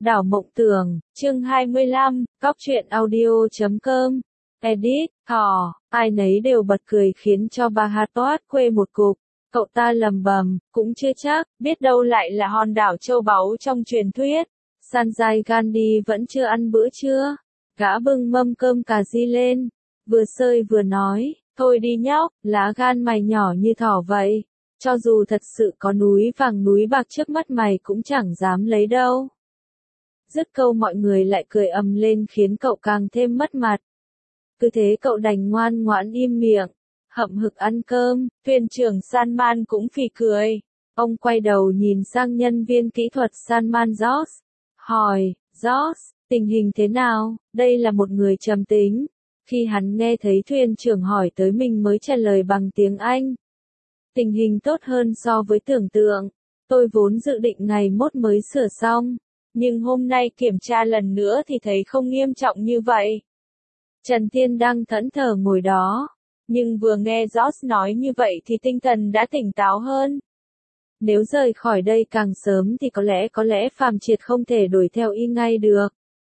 Đảo Mộng Tưởng, chương 25, Góc truyện audio.com, edit, thỏ, ai nấy đều bật cười khiến cho bà Hà toát quê một cục. Cậu ta lầm bầm, cũng chưa chắc, biết đâu lại là hòn đảo châu báu trong truyền thuyết. Sanjay Gandhi vẫn chưa ăn bữa trưa. Gã bưng mâm cơm cà ri lên, vừa sơi vừa nói, thôi đi nhóc, lá gan mày nhỏ như thỏ vậy. Cho dù thật sự có núi vàng núi bạc trước mắt mày cũng chẳng dám lấy đâu. Dứt câu mọi người lại cười ầm lên khiến cậu càng thêm mất mặt. Cứ thế cậu đành ngoan ngoãn im miệng, hậm hực ăn cơm. Thuyền trưởng Salman cũng phì cười. Ông quay đầu nhìn sang nhân viên kỹ thuật Salman Joss, hỏi, Joss, tình hình thế nào? Đây là một người trầm tính. Khi hắn nghe thấy thuyền trưởng hỏi tới mình mới trả lời bằng tiếng Anh. Tình hình tốt hơn so với tưởng tượng. Tôi vốn dự định ngày mốt mới sửa xong. Nhưng hôm nay kiểm tra lần nữa thì thấy không nghiêm trọng như vậy. Trần Thiên đang thẫn thờ ngồi đó. Nhưng vừa nghe Joss nói như vậy thì tinh thần đã tỉnh táo hơn. Nếu rời khỏi đây càng sớm thì có lẽ Phạm Triệt không thể đuổi theo y ngay được.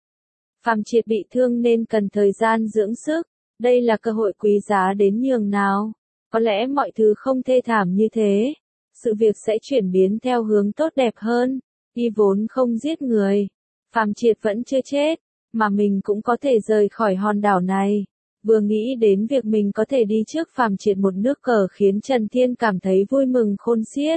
Phạm Triệt bị thương nên cần thời gian dưỡng sức. Đây là cơ hội quý giá đến nhường nào. Có lẽ mọi thứ không thê thảm như thế. Sự việc sẽ chuyển biến theo hướng tốt đẹp hơn. Y vốn không giết người. Phạm Triệt vẫn chưa chết. Mà mình cũng có thể rời khỏi hòn đảo này. Vừa nghĩ đến việc mình có thể đi trước Phạm Triệt một nước cờ khiến Trần Thiên cảm thấy vui mừng khôn xiết.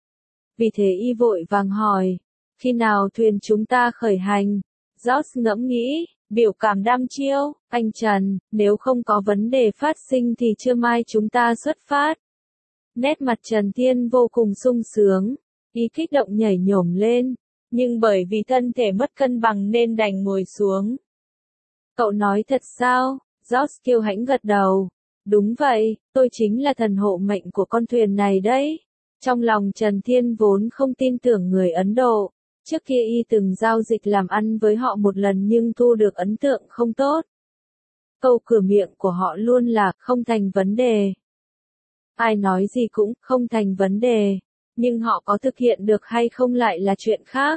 Vì thế y vội vàng hỏi. Khi nào thuyền chúng ta khởi hành? Joss ngẫm nghĩ. Biểu cảm đăm chiêu. Anh Trần, nếu không có vấn đề phát sinh thì trưa mai chúng ta xuất phát. Nét mặt Trần Thiên vô cùng sung sướng. Y kích động nhảy nhổm lên. Nhưng bởi vì thân thể mất cân bằng nên đành ngồi xuống. Cậu nói thật sao? Joss kiêu hãnh gật đầu. Đúng vậy, tôi chính là thần hộ mệnh của con thuyền này đấy. Trong lòng Trần Thiên vốn không tin tưởng người Ấn Độ. Trước kia y từng giao dịch làm ăn với họ một lần nhưng thu được ấn tượng không tốt. Câu cửa miệng của họ luôn là không thành vấn đề. Ai nói gì cũng không thành vấn đề. Nhưng họ có thực hiện được hay không lại là chuyện khác.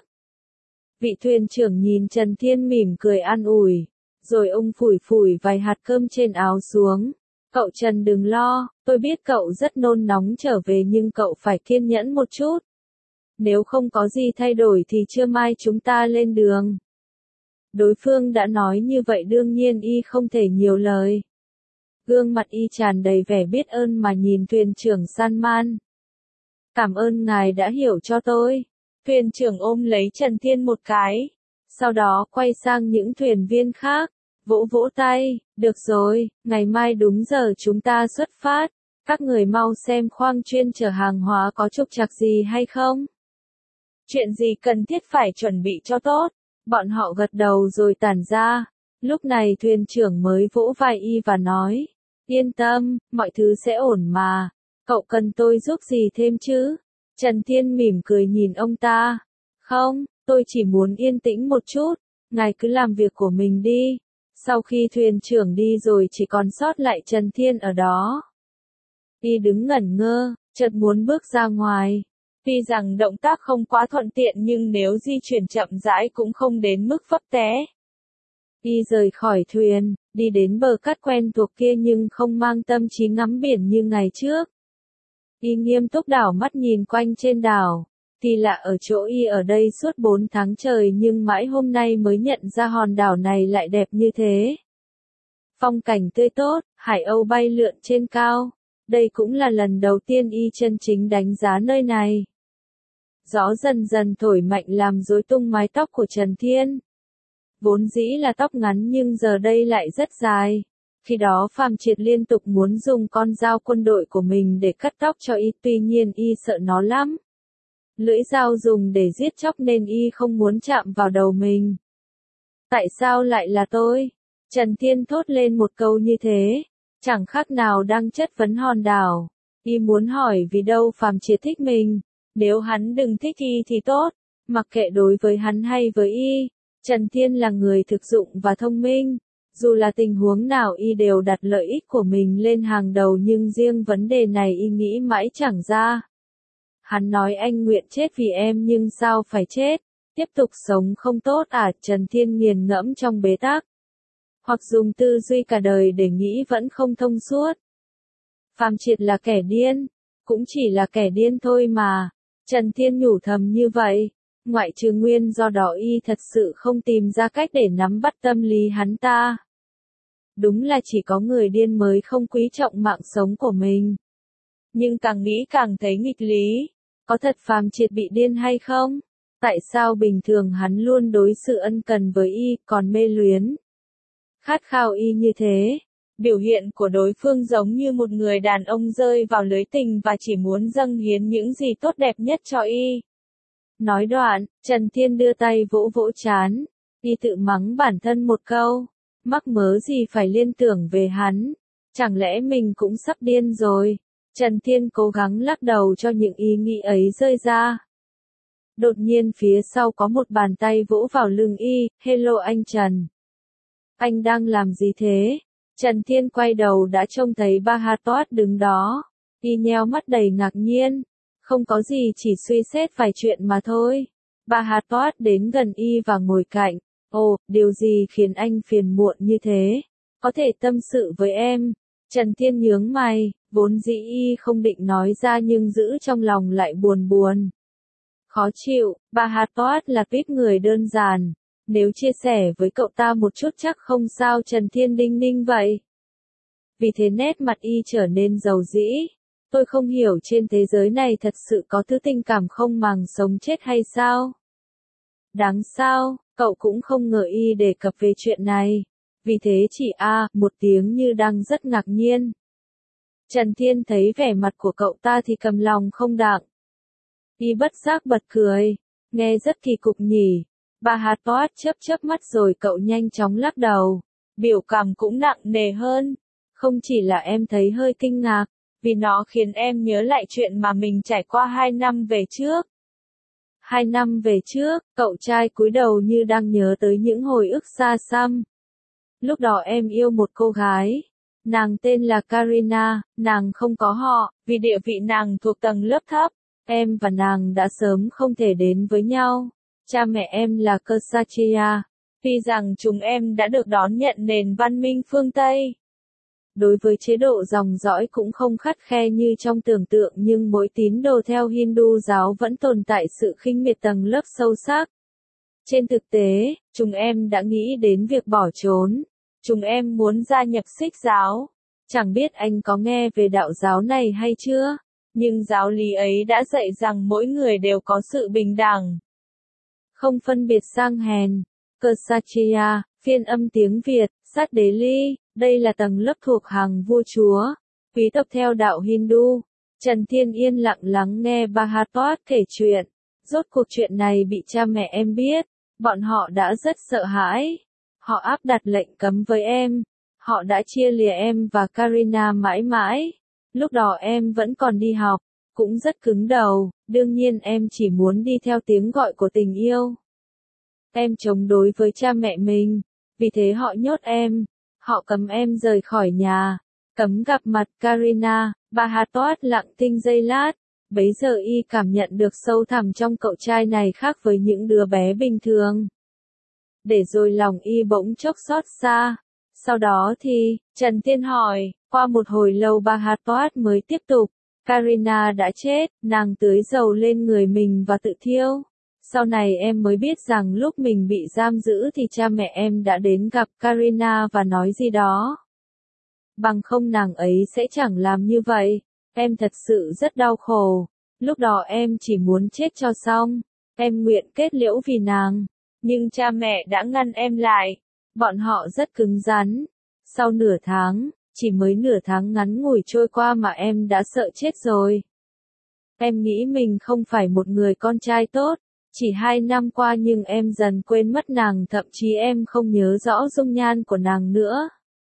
Vị thuyền trưởng nhìn Trần Thiên mỉm cười an ủi. Rồi ông phủi phủi vài hạt cơm trên áo xuống. Cậu Trần đừng lo, tôi biết cậu rất nôn nóng trở về nhưng cậu phải kiên nhẫn một chút. Nếu không có gì thay đổi thì trưa mai chúng ta lên đường. Đối phương đã nói như vậy đương nhiên y không thể nhiều lời. Gương mặt y tràn đầy vẻ biết ơn mà nhìn thuyền trưởng Salman. Cảm ơn ngài đã hiểu cho tôi. Thuyền trưởng ôm lấy Trần Thiên một cái. Sau đó quay sang những thuyền viên khác. Vỗ vỗ tay. Được rồi, ngày mai đúng giờ chúng ta xuất phát. Các người mau xem khoang chuyên chở hàng hóa có trục trặc gì hay không. Chuyện gì cần thiết phải chuẩn bị cho tốt. Bọn họ gật đầu rồi tản ra. Lúc này thuyền trưởng mới vỗ vai y và nói. Yên tâm, mọi thứ sẽ ổn mà. Cậu cần tôi giúp gì thêm chứ? Trần Thiên mỉm cười nhìn ông ta. Không, tôi chỉ muốn yên tĩnh một chút. Ngài cứ làm việc của mình đi. Sau khi thuyền trưởng đi rồi chỉ còn sót lại Trần Thiên ở đó. Y đứng ngẩn ngơ, chợt muốn bước ra ngoài. Tuy rằng động tác không quá thuận tiện nhưng nếu di chuyển chậm rãi cũng không đến mức vấp té. Y rời khỏi thuyền, đi đến bờ cát quen thuộc kia nhưng không mang tâm trí ngắm biển như ngày trước. Y nghiêm túc đảo mắt nhìn quanh trên đảo. Thì lạ ở chỗ y ở đây suốt 4 tháng trời nhưng mãi hôm nay mới nhận ra hòn đảo này lại đẹp như thế. Phong cảnh tươi tốt, hải âu bay lượn trên cao. Đây cũng là lần đầu tiên y chân chính đánh giá nơi này. Gió dần dần thổi mạnh làm rối tung mái tóc của Trần Thiên. Vốn dĩ là tóc ngắn nhưng giờ đây lại rất dài. Khi đó Phạm Triệt liên tục muốn dùng con dao quân đội của mình để cắt tóc cho y, tuy nhiên y sợ nó lắm. Lưỡi dao dùng để giết chóc nên y không muốn chạm vào đầu mình. Tại sao lại là tôi? Trần Thiên thốt lên một câu như thế. Chẳng khác nào đang chất vấn hòn đảo. Y muốn hỏi vì đâu Phạm Triệt thích mình. Nếu hắn đừng thích y thì tốt. Mặc kệ đối với hắn hay với y. Trần Thiên là người thực dụng và thông minh. Dù là tình huống nào y đều đặt lợi ích của mình lên hàng đầu nhưng riêng vấn đề này y nghĩ mãi chẳng ra. Hắn nói anh nguyện chết vì em nhưng sao phải chết? Tiếp tục sống không tốt à? Trần Thiên nghiền ngẫm trong bế tắc. Hoặc dùng tư duy cả đời để nghĩ vẫn không thông suốt. Phàm Triệt là kẻ điên, cũng chỉ là kẻ điên thôi mà. Trần Thiên nhủ thầm như vậy. Ngoại trừ nguyên do đó y thật sự không tìm ra cách để nắm bắt tâm lý hắn ta. Đúng là chỉ có người điên mới không quý trọng mạng sống của mình. Nhưng càng nghĩ càng thấy nghịch lý. Có thật Phàm Triệt bị điên hay không? Tại sao bình thường hắn luôn đối xử ân cần với y, còn mê luyến? Khát khao y như thế. Biểu hiện của đối phương giống như một người đàn ông rơi vào lưới tình và chỉ muốn dâng hiến những gì tốt đẹp nhất cho y. Nói đoạn, Trần Thiên đưa tay vỗ vỗ trán. Y tự mắng bản thân một câu. Mắc mớ gì phải liên tưởng về hắn. Chẳng lẽ mình cũng sắp điên rồi? Trần Thiên cố gắng lắc đầu cho những ý nghĩ ấy rơi ra. Đột nhiên phía sau có một bàn tay vỗ vào lưng y. Hello anh Trần. Anh đang làm gì thế? Trần Thiên quay đầu đã trông thấy Bahatot đứng đó. Y nheo mắt đầy ngạc nhiên. Không có gì, chỉ suy xét vài chuyện mà thôi. Bahatot đến gần y và ngồi cạnh. Ồ, điều gì khiến anh phiền muộn như thế? Có thể tâm sự với em. Trần Thiên nhướng mày, vốn dĩ y không định nói ra nhưng giữ trong lòng lại buồn buồn. Khó chịu, Bahatot là tuýp người đơn giản. Nếu chia sẻ với cậu ta một chút chắc không sao. Trần Thiên đinh ninh vậy. Vì thế nét mặt y trở nên dầu dĩ. Tôi không hiểu trên thế giới này thật sự có thứ tình cảm không màng sống chết hay sao? Đáng sao, cậu cũng không ngờ y đề cập về chuyện này. Vì thế chỉ một tiếng như đang rất ngạc nhiên. Trần Thiên thấy vẻ mặt của cậu ta thì cầm lòng không đặng. Y bất giác bật cười. Nghe rất kỳ cục nhỉ. Bahatot chớp mắt rồi cậu nhanh chóng lắc đầu. Biểu cảm cũng nặng nề hơn. Không chỉ là em thấy hơi kinh ngạc, vì nó khiến em nhớ lại chuyện mà mình trải qua 2 năm về trước. 2 năm về trước, cậu trai cúi đầu như đang nhớ tới những hồi ức xa xăm. Lúc đó em yêu một cô gái. Nàng tên là Karina, nàng không có họ, vì địa vị nàng thuộc tầng lớp thấp. Em và nàng đã sớm không thể đến với nhau. Cha mẹ em là Kshatriya, tuy rằng chúng em đã được đón nhận nền văn minh phương Tây. Đối với chế độ dòng dõi cũng không khắt khe như trong tưởng tượng nhưng mỗi tín đồ theo Hindu giáo vẫn tồn tại sự khinh miệt tầng lớp sâu sắc. Trên thực tế, chúng em đã nghĩ đến việc bỏ trốn. Chúng em muốn gia nhập Sikh giáo. Chẳng biết anh có nghe về đạo giáo này hay chưa? Nhưng giáo lý ấy đã dạy rằng mỗi người đều có sự bình đẳng. Không phân biệt sang hèn. Kshatriya, phiên âm tiếng Việt, Sát Đế Ly, đây là tầng lớp thuộc hàng vua chúa, quý tộc theo đạo Hindu. Trần Thiên yên lặng lắng nghe Bahatot kể chuyện. Rốt cuộc chuyện này bị cha mẹ em biết, bọn họ đã rất sợ hãi. Họ áp đặt lệnh cấm với em. Họ đã chia lìa em và Karina mãi mãi. Lúc đó em vẫn còn đi học, cũng rất cứng đầu, đương nhiên em chỉ muốn đi theo tiếng gọi của tình yêu. Em chống đối với cha mẹ mình, vì thế họ nhốt em. Họ cấm em rời khỏi nhà, cấm gặp mặt Karina. Bahatot lặng thinh giây lát, bấy giờ y cảm nhận được sâu thẳm trong cậu trai này khác với những đứa bé bình thường. Để rồi lòng y bỗng chốc xót xa. Sau đó thì, Trần Thiên hỏi, qua một hồi lâu Bahatot mới tiếp tục. Karina đã chết, nàng tưới dầu lên người mình và tự thiêu. Sau này em mới biết rằng lúc mình bị giam giữ thì cha mẹ em đã đến gặp Karina và nói gì đó. Bằng không nàng ấy sẽ chẳng làm như vậy. Em thật sự rất đau khổ. Lúc đó em chỉ muốn chết cho xong. Em nguyện kết liễu vì nàng. Nhưng cha mẹ đã ngăn em lại. Bọn họ rất cứng rắn. Sau nửa tháng, chỉ mới nửa tháng ngắn ngủi trôi qua mà em đã sợ chết rồi. Em nghĩ mình không phải một người con trai tốt. Chỉ 2 năm qua nhưng em dần quên mất nàng, thậm chí em không nhớ rõ dung nhan của nàng nữa.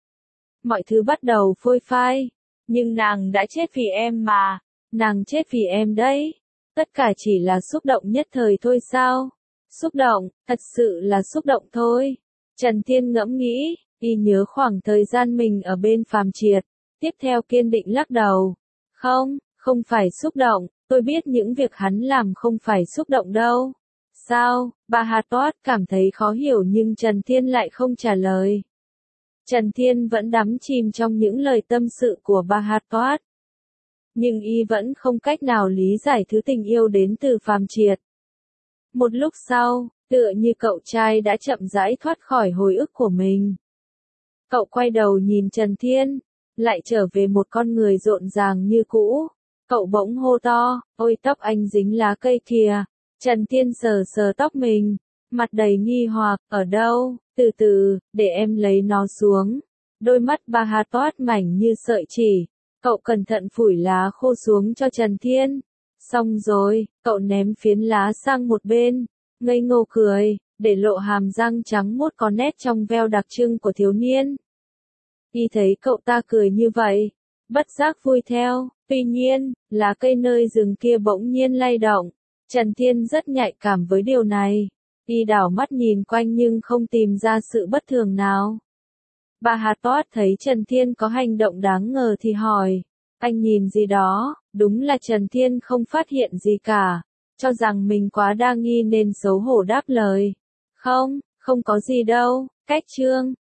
Mọi thứ bắt đầu phôi phai. Nhưng nàng đã chết vì em mà. Nàng chết vì em đấy. Tất cả chỉ là xúc động nhất thời thôi sao? Xúc động, thật sự là xúc động thôi. Trần Thiên ngẫm nghĩ, y nhớ khoảng thời gian mình ở bên Phàm Triệt. Tiếp theo kiên định lắc đầu. Không phải xúc động, tôi biết những việc hắn làm không phải xúc động đâu. Sao? Bà Hà Toát cảm thấy khó hiểu nhưng Trần Thiên lại không trả lời. Trần Thiên vẫn đắm chìm trong những lời tâm sự của bà Hà Toát. Nhưng y vẫn không cách nào lý giải thứ tình yêu đến từ phàm triệt. Một lúc sau, tựa như cậu trai đã chậm rãi thoát khỏi hồi ức của mình. Cậu quay đầu nhìn Trần Thiên, lại trở về một con người rộn ràng như cũ. Cậu bỗng hô to, ôi tóc anh dính lá cây kìa. Trần Thiên sờ sờ tóc mình, mặt đầy nghi hoặc, ở đâu, từ từ, để em lấy nó xuống. Đôi mắt bà Hà Toát mảnh như sợi chỉ. Cậu cẩn thận phủi lá khô xuống cho Trần Thiên. Xong rồi, cậu ném phiến lá sang một bên, ngây ngô cười, để lộ hàm răng trắng muốt có nét trong veo đặc trưng của thiếu niên. Y thấy cậu ta cười như vậy, bất giác vui theo, tuy nhiên, lá cây nơi rừng kia bỗng nhiên lay động. Trần Thiên rất nhạy cảm với điều này. Y đảo mắt nhìn quanh nhưng không tìm ra sự bất thường nào. Bà Hà Toát thấy Trần Thiên có hành động đáng ngờ thì hỏi, anh nhìn gì đó? Đúng là Trần Thiên không phát hiện gì cả, cho rằng mình quá đa nghi nên xấu hổ đáp lời. Không, không có gì đâu, cách chương.